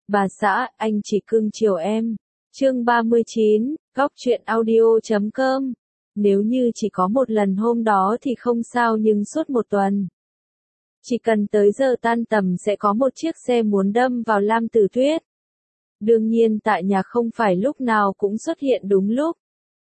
Bà xã, anh chỉ cưng chiều em. Chương 39, Góc truyện audio.com. Nếu như chỉ có một lần hôm đó thì không sao, nhưng suốt một tuần. Chỉ cần tới giờ tan tầm sẽ có một chiếc xe muốn đâm vào Lam Tử Tuyết. Đương nhiên tại nhà không phải lúc nào cũng xuất hiện đúng lúc.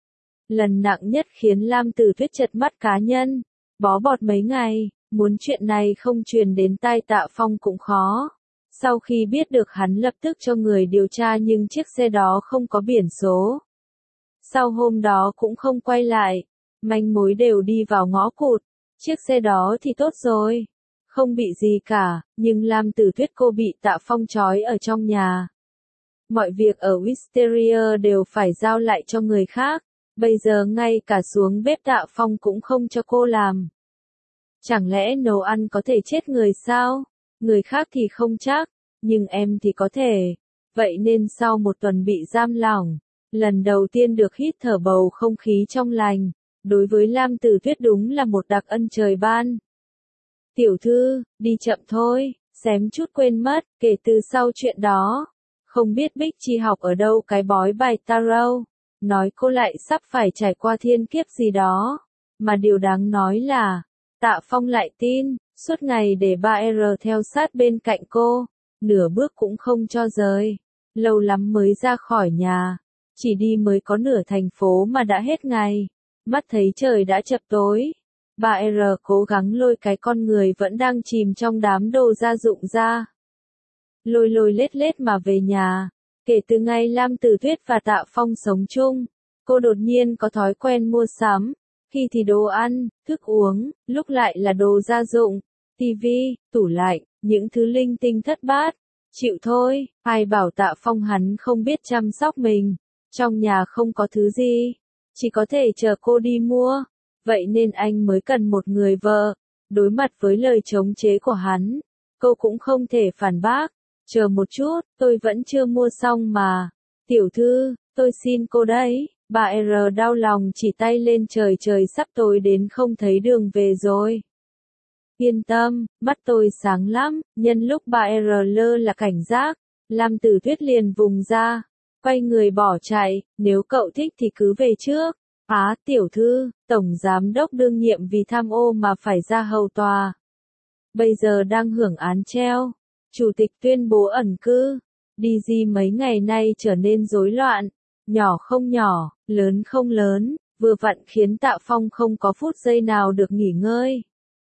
Lần nặng nhất khiến Lam Tử Tuyết chật mắt cá nhân, bó bọt mấy ngày, muốn chuyện này không truyền đến tai Tạ Phong cũng khó. Sau khi biết được hắn lập tức cho người điều tra, nhưng chiếc xe đó không có biển số. Sau hôm đó cũng không quay lại, manh mối đều đi vào ngõ cụt. Chiếc xe đó thì tốt rồi, không bị gì cả, nhưng Lam Tử Tuyết cô bị Tạ Phong trói ở trong nhà. Mọi việc ở Wisteria đều phải giao lại cho người khác, bây giờ ngay cả xuống bếp Tạ Phong cũng không cho cô làm. Chẳng lẽ nấu ăn có thể chết người sao? Người khác thì không chắc, nhưng em thì có thể. Vậy nên sau một tuần bị giam lỏng, lần đầu tiên được hít thở bầu không khí trong lành, đối với Lam Tử Tuyết đúng là một đặc ân trời ban. Tiểu thư, đi chậm thôi, xém chút quên mất, kể từ sau chuyện đó, không biết Bích Chi học ở đâu cái bói bài tarot, nói cô lại sắp phải trải qua thiên kiếp gì đó, mà điều đáng nói là, Tạ Phong lại tin, suốt ngày để 3R theo sát bên cạnh cô, nửa bước cũng không cho rời, lâu lắm mới ra khỏi nhà, chỉ đi mới có nửa thành phố mà đã hết ngày, mắt thấy trời đã chập tối. 3R cố gắng lôi cái con người vẫn đang chìm trong đám đồ gia dụng ra. Lôi lôi lết lết mà về nhà, kể từ ngày Lam Tử Tuyết và Tạ Phong sống chung, cô đột nhiên có thói quen mua sắm, khi thì đồ ăn, thức uống, lúc lại là đồ gia dụng, tivi, tủ lạnh, những thứ linh tinh thất bát. Chịu thôi, ai bảo Tạ Phong hắn không biết chăm sóc mình, trong nhà không có thứ gì, chỉ có thể chờ cô đi mua. Vậy nên anh mới cần một người vợ. Đối mặt với lời chống chế của hắn, cô cũng không thể phản bác. Chờ một chút, tôi vẫn chưa mua xong mà. Tiểu thư, tôi xin cô đấy. 3R đau lòng chỉ tay lên trời, trời sắp tối đến không thấy đường về rồi. Yên tâm, mắt tôi sáng lắm. Nhân lúc 3R lơ là cảnh giác, Lam Tử Tuyết liền vùng ra, quay người bỏ chạy. Nếu cậu thích thì cứ về trước. Tiểu thư, tổng giám đốc đương nhiệm vì tham ô mà phải ra hầu tòa. Bây giờ đang hưởng án treo. Chủ tịch tuyên bố ẩn cư. DG mấy ngày nay trở nên rối loạn. Nhỏ không nhỏ, lớn không lớn, vừa vặn khiến Tạ Phong không có phút giây nào được nghỉ ngơi.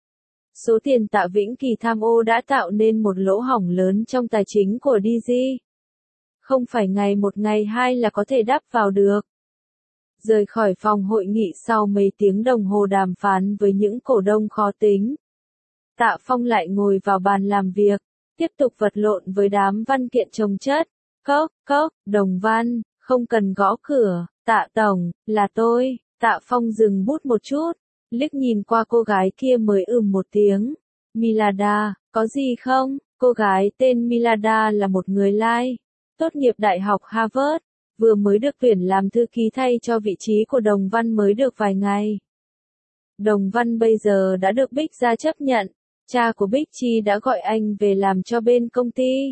Số tiền Tạ Vĩnh Kỳ tham ô đã tạo nên một lỗ hổng lớn trong tài chính của DG. Không phải ngày một ngày hai là có thể đắp vào được. Rời khỏi phòng hội nghị sau mấy tiếng đồng hồ đàm phán với những cổ đông khó tính, Tạ Phong lại ngồi vào bàn làm việc, tiếp tục vật lộn với đám văn kiện chồng chất. Cốc, Đồng Văn, không cần gõ cửa. Tạ tổng, là tôi. Tạ Phong dừng bút một chút, liếc nhìn qua cô gái kia mới một tiếng. Milada, có gì không? Cô gái tên Milada là một người Lai, tốt nghiệp Đại học Harvard, vừa mới được tuyển làm thư ký thay cho vị trí của Đồng Văn mới được vài ngày. Đồng Văn bây giờ đã được Bích gia chấp nhận, cha của Bích Chi đã gọi anh về làm cho bên công ty.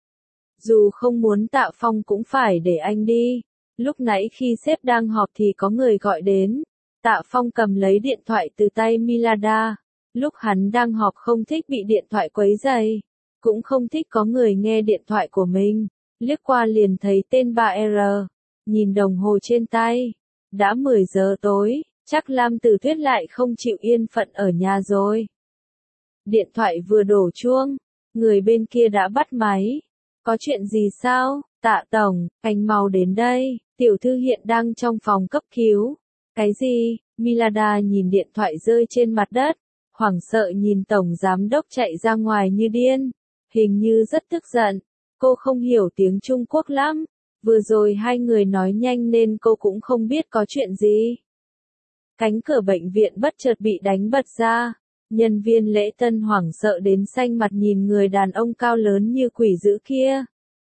Dù không muốn Tạ Phong cũng phải để anh đi. Lúc nãy khi sếp đang họp thì có người gọi đến. Tạ Phong cầm lấy điện thoại từ tay Milada. Lúc hắn đang họp không thích bị điện thoại quấy rầy, cũng không thích có người nghe điện thoại của mình. Liếc qua liền thấy tên 3R, nhìn đồng hồ trên tay. Đã 10 giờ tối, chắc Lam Tử Tuyết lại không chịu yên phận ở nhà rồi. Điện thoại vừa đổ chuông, người bên kia đã bắt máy. Có chuyện gì sao? Tạ tổng, anh mau đến đây, tiểu thư hiện đang trong phòng cấp cứu. Cái gì? Milada nhìn điện thoại rơi trên mặt đất, hoảng sợ nhìn tổng giám đốc chạy ra ngoài như điên, hình như rất tức giận. Cô không hiểu tiếng Trung Quốc lắm, vừa rồi hai người nói nhanh nên cô cũng không biết có chuyện gì. Cánh cửa bệnh viện bất chợt bị đánh bật ra, nhân viên lễ tân hoảng sợ đến xanh mặt nhìn người đàn ông cao lớn như quỷ dữ kia.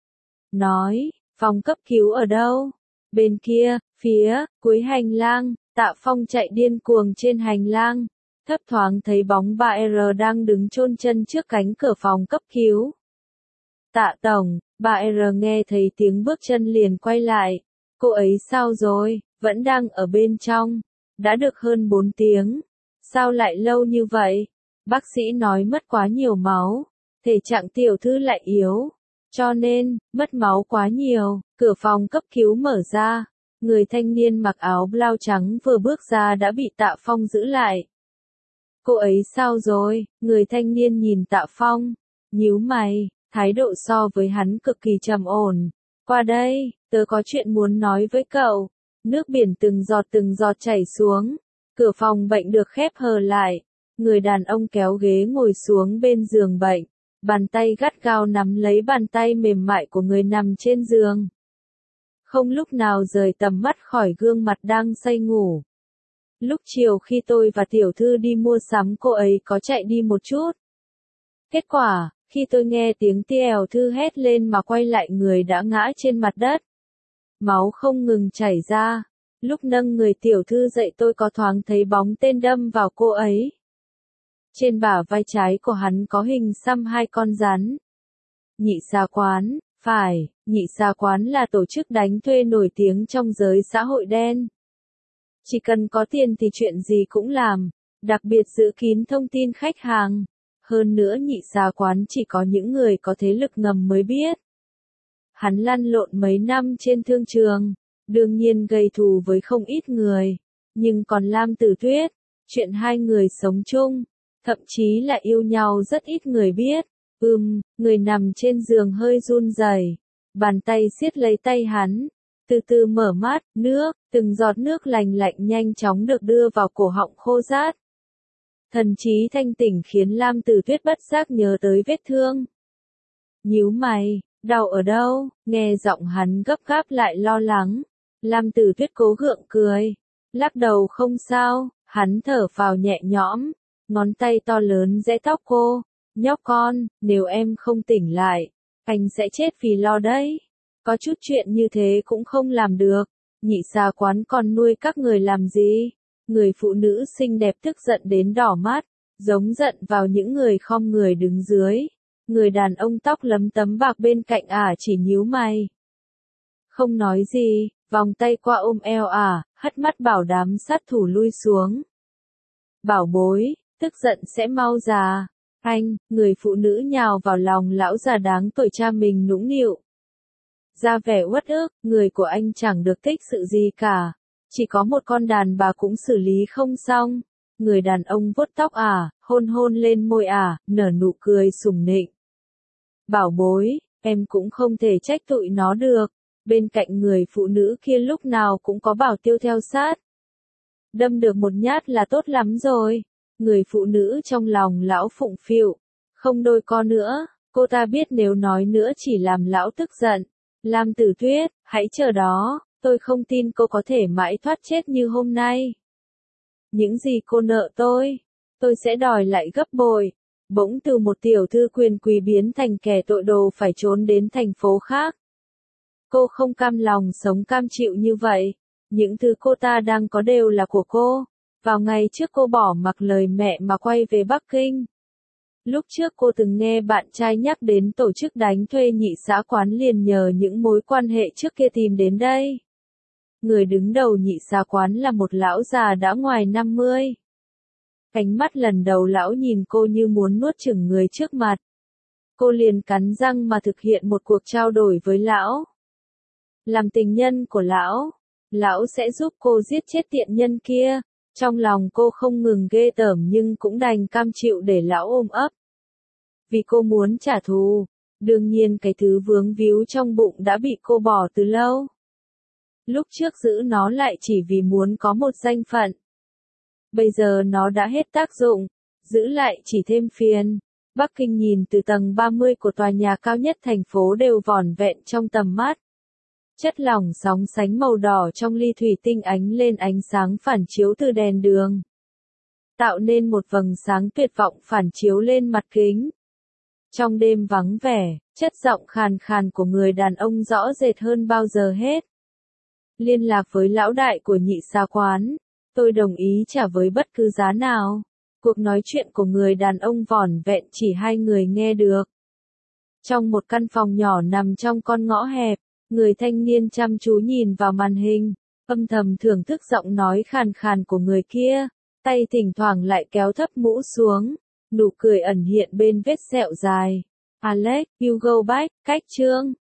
Nói, phòng cấp cứu ở đâu? Bên kia, phía cuối hành lang. Tạ Phong chạy điên cuồng trên hành lang, thấp thoáng thấy bóng 3R đang đứng chôn chân trước cánh cửa phòng cấp cứu. Tạ tổng, Bà R nghe thấy tiếng bước chân liền quay lại. Cô ấy sao rồi? Vẫn đang ở bên trong. Đã được hơn 4 tiếng. Sao lại lâu như vậy? Bác sĩ nói mất quá nhiều máu. Thể trạng tiểu thư lại yếu. Cho nên, mất máu quá nhiều. Cửa phòng cấp cứu mở ra. Người thanh niên mặc áo blau trắng vừa bước ra đã bị Tạ Phong giữ lại. Cô ấy sao rồi? Người thanh niên nhìn Tạ Phong. Nhíu mày, thái độ so với hắn cực kỳ trầm ổn. Qua đây, tớ có chuyện muốn nói với cậu. Nước biển từng giọt chảy xuống. Cửa phòng bệnh được khép hờ lại. Người đàn ông kéo ghế ngồi xuống bên giường bệnh. Bàn tay gắt gao nắm lấy bàn tay mềm mại của người nằm trên giường. Không lúc nào rời tầm mắt khỏi gương mặt đang say ngủ. Lúc chiều khi tôi và tiểu thư đi mua sắm cô ấy có chạy đi một chút. Kết quả, khi tôi nghe tiếng tiểu thư hét lên mà quay lại người đã ngã trên mặt đất. Máu không ngừng chảy ra. Lúc nâng người tiểu thư dậy tôi có thoáng thấy bóng tên đâm vào cô ấy. Trên bả vai trái của hắn có hình xăm 2 con rắn. Nhị xà quán, phải, nhị xà quán là tổ chức đánh thuê nổi tiếng trong giới xã hội đen. Chỉ cần có tiền thì chuyện gì cũng làm, đặc biệt giữ kín thông tin khách hàng. Hơn nữa nhị xà quán chỉ có những người có thế lực ngầm mới biết. Hắn lăn lộn mấy năm trên thương trường, đương nhiên gây thù với không ít người. Nhưng còn Lam Tử Tuyết, chuyện hai người sống chung, thậm chí là yêu nhau rất ít người biết. Người nằm trên giường hơi run rẩy, bàn tay siết lấy tay hắn, từ từ mở mắt, từng giọt nước lành lạnh nhanh chóng được đưa vào cổ họng khô rát. Thần trí thanh tỉnh khiến Lam Tử Tuyết bất giác nhớ tới vết thương. Nhíu mày, đau ở đâu? Nghe giọng hắn gấp gáp lại lo lắng. Lam Tử Tuyết cố gượng cười, lắc đầu không sao, hắn thở phào nhẹ nhõm, ngón tay to lớn giãy tóc cô. Nhóc con, nếu em không tỉnh lại, anh sẽ chết vì lo đấy. Có chút chuyện như thế cũng không làm được. Nhị xà quán còn nuôi các người làm gì? Người phụ nữ xinh đẹp tức giận đến đỏ mắt, giống giận vào những người khom người đứng dưới. Người đàn ông tóc lấm tấm bạc bên cạnh chỉ nhíu mày. Không nói gì, vòng tay qua ôm eo hất mắt bảo đám sát thủ lui xuống. Bảo bối, tức giận sẽ mau già. Anh, người phụ nữ nhào vào lòng lão già đáng tuổi cha mình nũng nịu. Ra vẻ uất ức, người của anh chẳng được tích sự gì cả. Chỉ có một con đàn bà cũng xử lý không xong. Người đàn ông vuốt tóc hôn hôn lên môi nở nụ cười sủng nịnh. Bảo bối, em cũng không thể trách tụi nó được. Bên cạnh người phụ nữ kia lúc nào cũng có bảo tiêu theo sát. Đâm được một nhát là tốt lắm rồi. Người phụ nữ trong lòng lão phụng phịu, không đôi co nữa, cô ta biết nếu nói nữa chỉ làm lão tức giận. Lam Tử Tuyết, hãy chờ đó, tôi không tin cô có thể mãi thoát chết như hôm nay. Những gì cô nợ tôi sẽ đòi lại gấp bội. Bỗng từ một tiểu thư quyền quý biến thành kẻ tội đồ phải trốn đến thành phố khác. Cô không cam lòng sống cam chịu như vậy. Những thứ cô ta đang có đều là của cô. Vào ngày trước cô bỏ mặc lời mẹ mà quay về Bắc Kinh. Lúc trước cô từng nghe bạn trai nhắc đến tổ chức đánh thuê nhị xã quán liền nhờ những mối quan hệ trước kia tìm đến đây. Người đứng đầu nhị xã quán là một lão già đã ngoài 50. Ánh mắt lần đầu lão nhìn cô như muốn nuốt chửng người trước mặt. Cô liền cắn răng mà thực hiện một cuộc trao đổi với lão. Làm tình nhân của lão sẽ giúp cô giết chết tiện nhân kia. Trong lòng cô không ngừng ghê tởm nhưng cũng đành cam chịu để lão ôm ấp. Vì cô muốn trả thù, đương nhiên cái thứ vướng víu trong bụng đã bị cô bỏ từ lâu. Lúc trước giữ nó lại chỉ vì muốn có một danh phận. Bây giờ nó đã hết tác dụng, giữ lại chỉ thêm phiền. Bắc Kinh nhìn từ tầng 30 của tòa nhà cao nhất thành phố đều vỏn vẹn trong tầm mắt. Chất lỏng sóng sánh màu đỏ trong ly thủy tinh ánh lên ánh sáng phản chiếu từ đèn đường. Tạo nên một vầng sáng tuyệt vọng phản chiếu lên mặt kính. Trong đêm vắng vẻ, chất giọng khàn khàn của người đàn ông rõ rệt hơn bao giờ hết. Liên lạc với lão đại của nhị xà quán. Tôi đồng ý trả với bất cứ giá nào. Cuộc nói chuyện của người đàn ông vỏn vẹn chỉ hai người nghe được. Trong một căn phòng nhỏ nằm trong con ngõ hẹp, người thanh niên chăm chú nhìn vào màn hình, âm thầm thưởng thức giọng nói khàn khàn của người kia, tay thỉnh thoảng lại kéo thấp mũ xuống, nụ cười ẩn hiện bên vết sẹo dài. Alex, you go back, cách chương.